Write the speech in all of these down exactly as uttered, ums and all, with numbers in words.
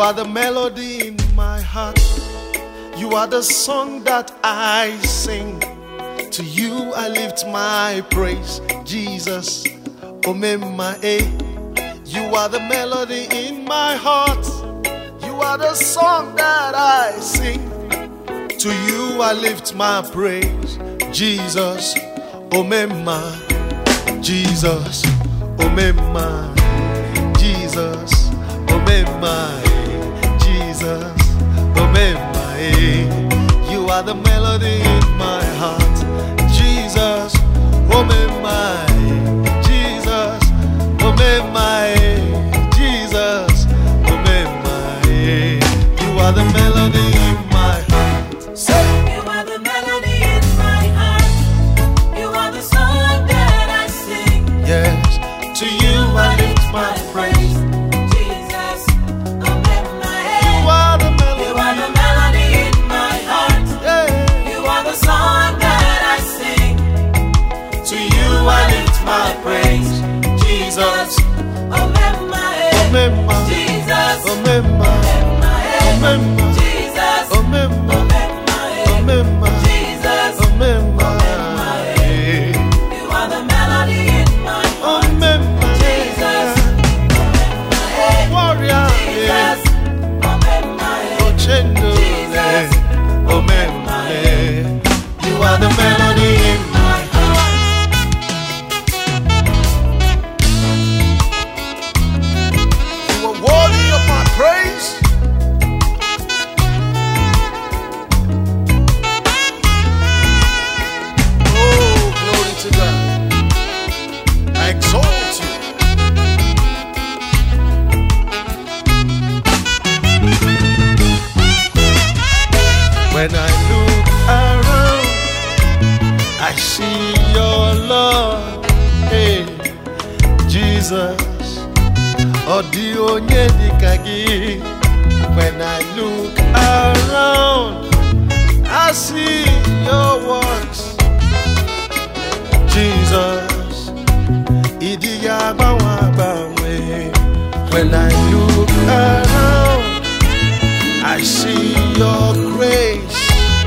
are the melody in my heart. You are the song that I sing. To you I lift my praise, Jesus. Omema, eh. You are the melody in my heart. You are the song that I sing. To you I lift my praise, Jesus. Omema, Jesus. Omema, Jesus. Omema, Jesus. Omema, you are the melody in my heart, Jesus. Omema, Jesus. Omema, Jesus. Omema, you are the melody in my heart. Say, you are the melody in my heart. You are the song that I sing. Yes, to you I lift my praise. My praise, Jesus. Omema, Omema, Jesus. Omema, Omema, Jesus. Omema, Omema, Jesus. Omema, you are the melody in my heart. Omema, Jesus. Oh warrior, Jesus. Omema, oh chendo, Jesus. Omema, you are the melody in my heart. Praise. Oh, glory to God. I exalt you. When I look around, I see your love. Hey, Jesus. Odi onye dika gi. When I look around, I see your works, Jesus. Idi ya bawa bawe. When I look around, I see your grace,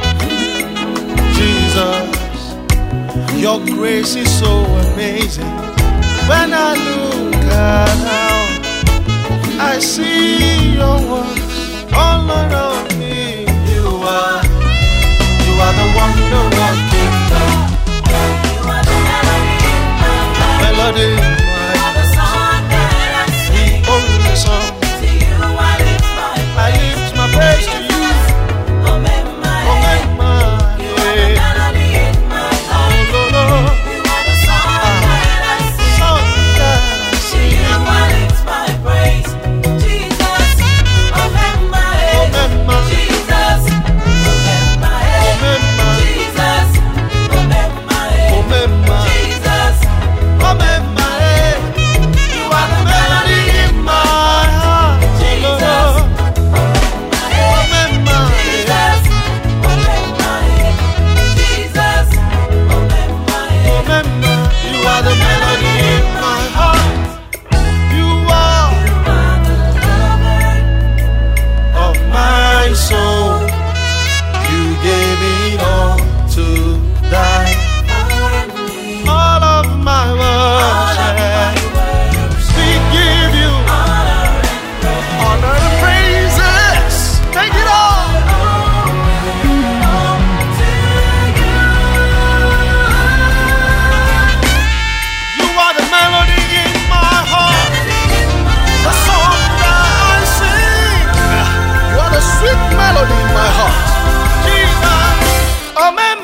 Jesus. Your grace is so amazing. When I look around, I see your works all around me. You are, you are the wonder working God. You are the melody in my heart. Melody in You my are the song that I sing. only song. To you I lift my I praise. lift my praise to you. Omema, Omema, you are the melody in my heart. oh Lord, You are the song that I sing. song that I To sing. you I lift my praise. Jesus, Omema, Omema, Jesus, Omema, Omema, Jesus, Omema, Omema, Jesus, Omema, you are the melody in my heart, Jesus, Omema, Jesus, Omema, Jesus, Omema, Omema, you are the melody in my heart. You are of my soul. You gave it all to die. All of my worship, we give you honor and praises. Take it all. You are the melody in my heart, the song that I sing. You are the sweet melody in my heart, Jesus. Amen.